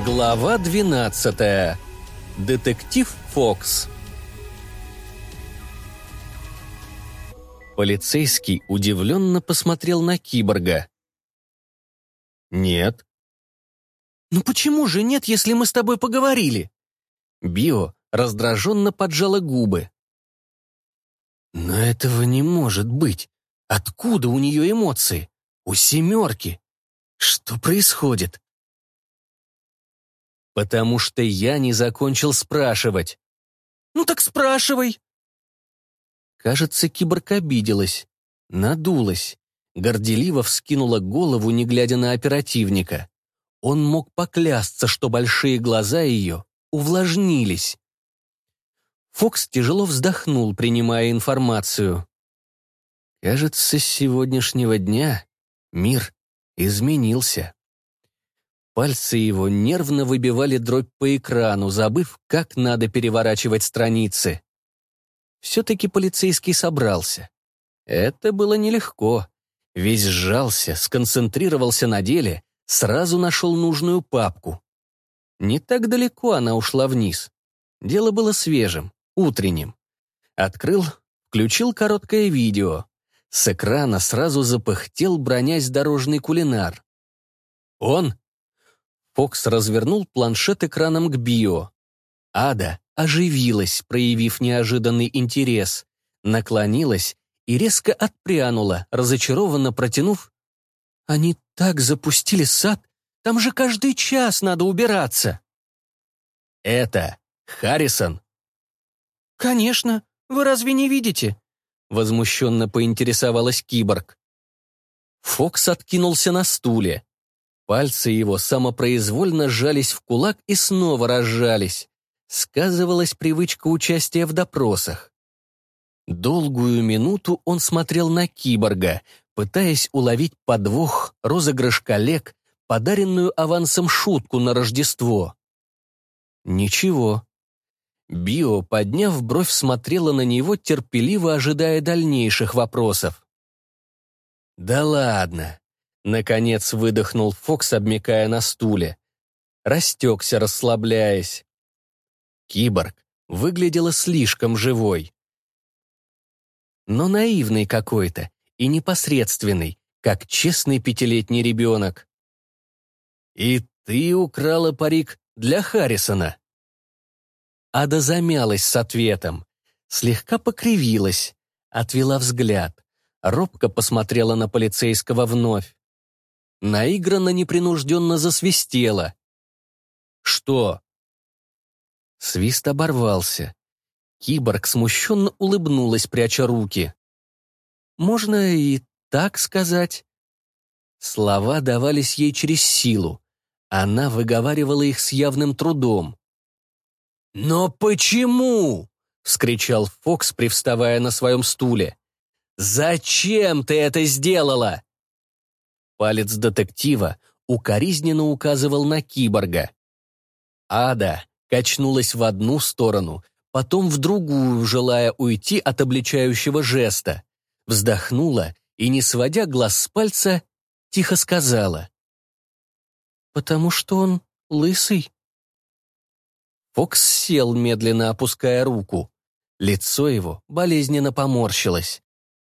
Глава 12. Детектив Фокс. Полицейский удивленно посмотрел на киборга. «Нет». «Ну почему же нет, если мы с тобой поговорили?» Био раздраженно поджала губы. «Но этого не может быть. Откуда у нее эмоции? У семерки. Что происходит?» «Потому что я не закончил спрашивать». «Ну так спрашивай». Кажется, киборг обиделась, надулась, горделиво вскинула голову, не глядя на оперативника. Он мог поклясться, что большие глаза ее увлажнились. Фокс тяжело вздохнул, принимая информацию. Кажется, с сегодняшнего дня мир изменился. Пальцы его нервно выбивали дробь по экрану, забыв, как надо переворачивать страницы. Все-таки полицейский собрался. Это было нелегко. Весь сжался, сконцентрировался на деле, сразу нашел нужную папку. Не так далеко она ушла вниз. Дело было свежим, утренним. Открыл, включил короткое видео. С экрана сразу запыхтел, бронясь, дорожный кулинар. «Он?» Фокс развернул планшет экраном к Био. Ада оживилась, проявив неожиданный интерес, наклонилась и резко отпрянула, разочарованно протянув: «Они так запустили сад, там же каждый час надо убираться». «Это Харрисон?» «Конечно, вы разве не видите?» Возмущенно поинтересовалась киборг. Фокс откинулся на стуле. Пальцы его самопроизвольно сжались в кулак и снова разжались. Сказывалась привычка участия в допросах. Долгую минуту он смотрел на киборга, пытаясь уловить подвох, розыгрыш коллег, подаренную авансом шутку на Рождество. Ничего. Био, подняв бровь, смотрела на него, терпеливо ожидая дальнейших вопросов. «Да ладно!» — наконец выдохнул Фокс, обмякая на стуле. Растекся, расслабляясь. Киборг выглядела слишком живой. Но наивный какой-то и непосредственный, как честный пятилетний ребенок. «И ты украла парик для Харрисона?» Ада замялась с ответом, слегка покривилась, отвела взгляд, робко посмотрела на полицейского вновь. Наигранно непринужденно засвистела. «Что?» Свист оборвался. Киборг смущенно улыбнулась, пряча руки. «Можно и так сказать?» Слова давались ей через силу. Она выговаривала их с явным трудом. «Но почему?» — вскричал Фокс, привставая на своем стуле. «Зачем ты это сделала?» Палец детектива укоризненно указывал на киборга. Ада качнулась в одну сторону, потом в другую, желая уйти от обличающего жеста. Вздохнула и, не сводя глаз с пальца, тихо сказала: «Потому что он лысый». Фокс сел, медленно опуская руку. Лицо его болезненно поморщилось.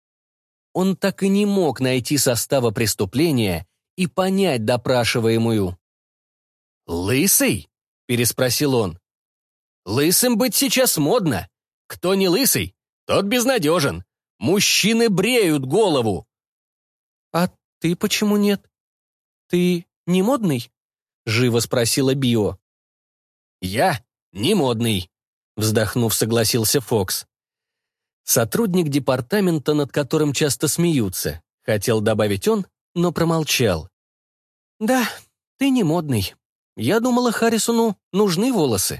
Он так и не мог найти состава преступления и понять допрашиваемую. «Лысый?» — переспросил он. «Лысым быть сейчас модно. Кто не лысый, тот безнадежен. Мужчины бреют голову». «А ты почему нет? Ты не модный?» — живо спросила Био. «Я не модный», — вздохнув, согласился Фокс. Сотрудник департамента, над которым часто смеются, хотел добавить он, но промолчал. «Да, ты не модный. Я думала, Харрисону нужны волосы».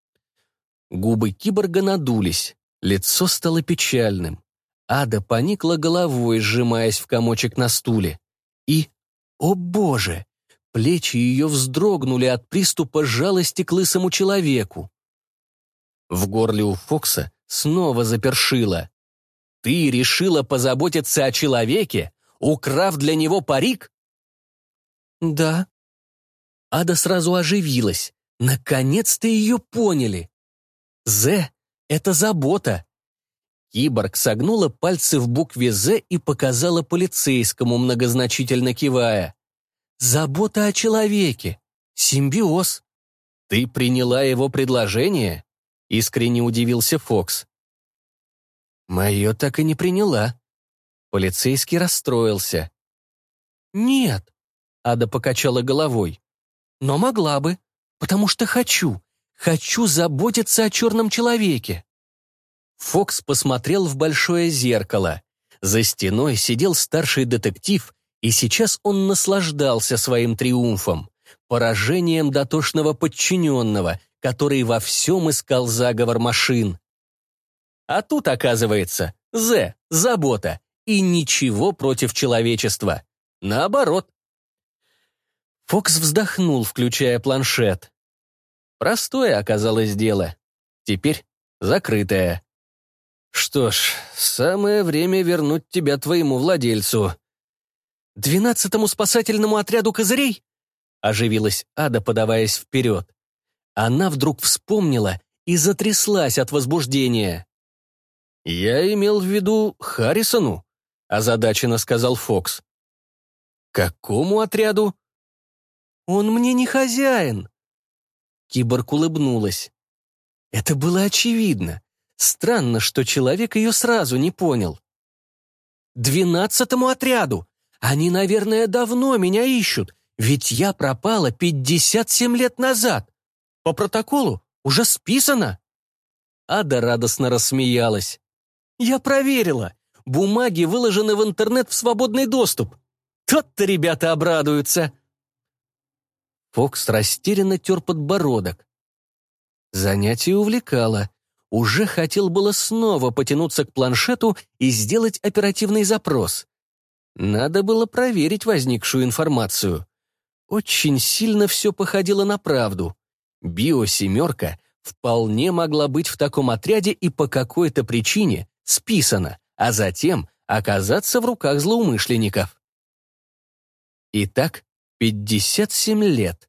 Губы киборга надулись, лицо стало печальным. Ада поникла головой, сжимаясь в комочек на стуле. И, о боже, плечи ее вздрогнули от приступа жалости к лысому человеку. В горле у Фокса снова запершило. «Ты решила позаботиться о человеке, украв для него парик?» «Да». Ада сразу оживилась. Наконец-то ее поняли. «З» — это забота. Киборг согнула пальцы в букве «З» и показала полицейскому, многозначительно кивая. «Забота о человеке. Симбиоз». «Ты приняла его предложение?» — искренне удивился Фокс. «Мое так и не приняла». Полицейский расстроился. «Нет», — Ада покачала головой. «Но могла бы, потому что хочу. Хочу заботиться о черном человеке». Фокс посмотрел в большое зеркало. За стеной сидел старший детектив, и сейчас он наслаждался своим триумфом, поражением дотошного подчиненного, который во всем искал заговор машин. А тут, оказывается, З — забота, и ничего против человечества. Наоборот. Фокс вздохнул, включая планшет. Простое оказалось дело. Теперь закрытое. Что ж, самое время вернуть тебя твоему владельцу. 12-му спасательному отряду козырей? Оживилась Ада, подаваясь вперед. Она вдруг вспомнила и затряслась от возбуждения. «Я имел в виду Харрисону», — озадаченно сказал Фокс. «Какому отряду?» «Он мне не хозяин». Киборг улыбнулась. Это было очевидно. Странно, что человек ее сразу не понял. 12-му отряду! Они, наверное, давно меня ищут, ведь я пропала 57 лет назад. По протоколу уже списано. Ада радостно рассмеялась. Я проверила. Бумаги выложены в интернет в свободный доступ. Тот-то ребята обрадуются. Фокс растерянно тер подбородок. Занятие увлекало. Уже хотел было снова потянуться к планшету и сделать оперативный запрос. Надо было проверить возникшую информацию. Очень сильно все походило на правду. Био-семерка вполне могла быть в таком отряде и по какой-то причине списана, а затем оказаться в руках злоумышленников. Итак, 57 лет.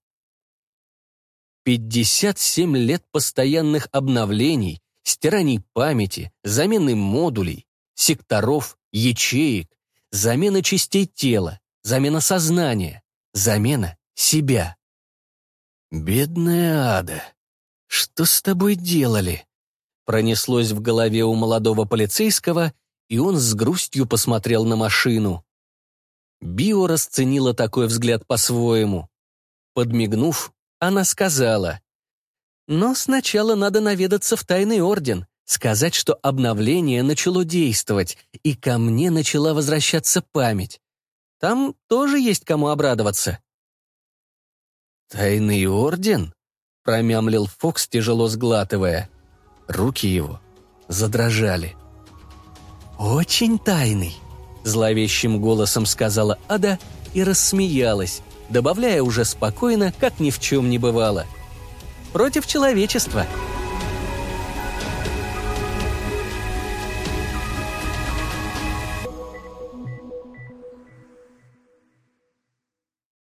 57 лет постоянных обновлений, стираний памяти, замены модулей, секторов, ячеек, замена частей тела, замена сознания, замена себя. «Бедная Ада, что с тобой делали?» Пронеслось в голове у молодого полицейского, и он с грустью посмотрел на машину. Био расценила такой взгляд по-своему. Подмигнув, она сказала: «Но сначала надо наведаться в Тайный Орден, сказать, что обновление начало действовать, и ко мне начала возвращаться память. Там тоже есть кому обрадоваться». «Тайный Орден?» — промямлил Фокс, тяжело сглатывая. Руки его задрожали. «Очень тайный», — зловещим голосом сказала Ада и рассмеялась, добавляя уже спокойно, как ни в чем не бывало. «Против человечества».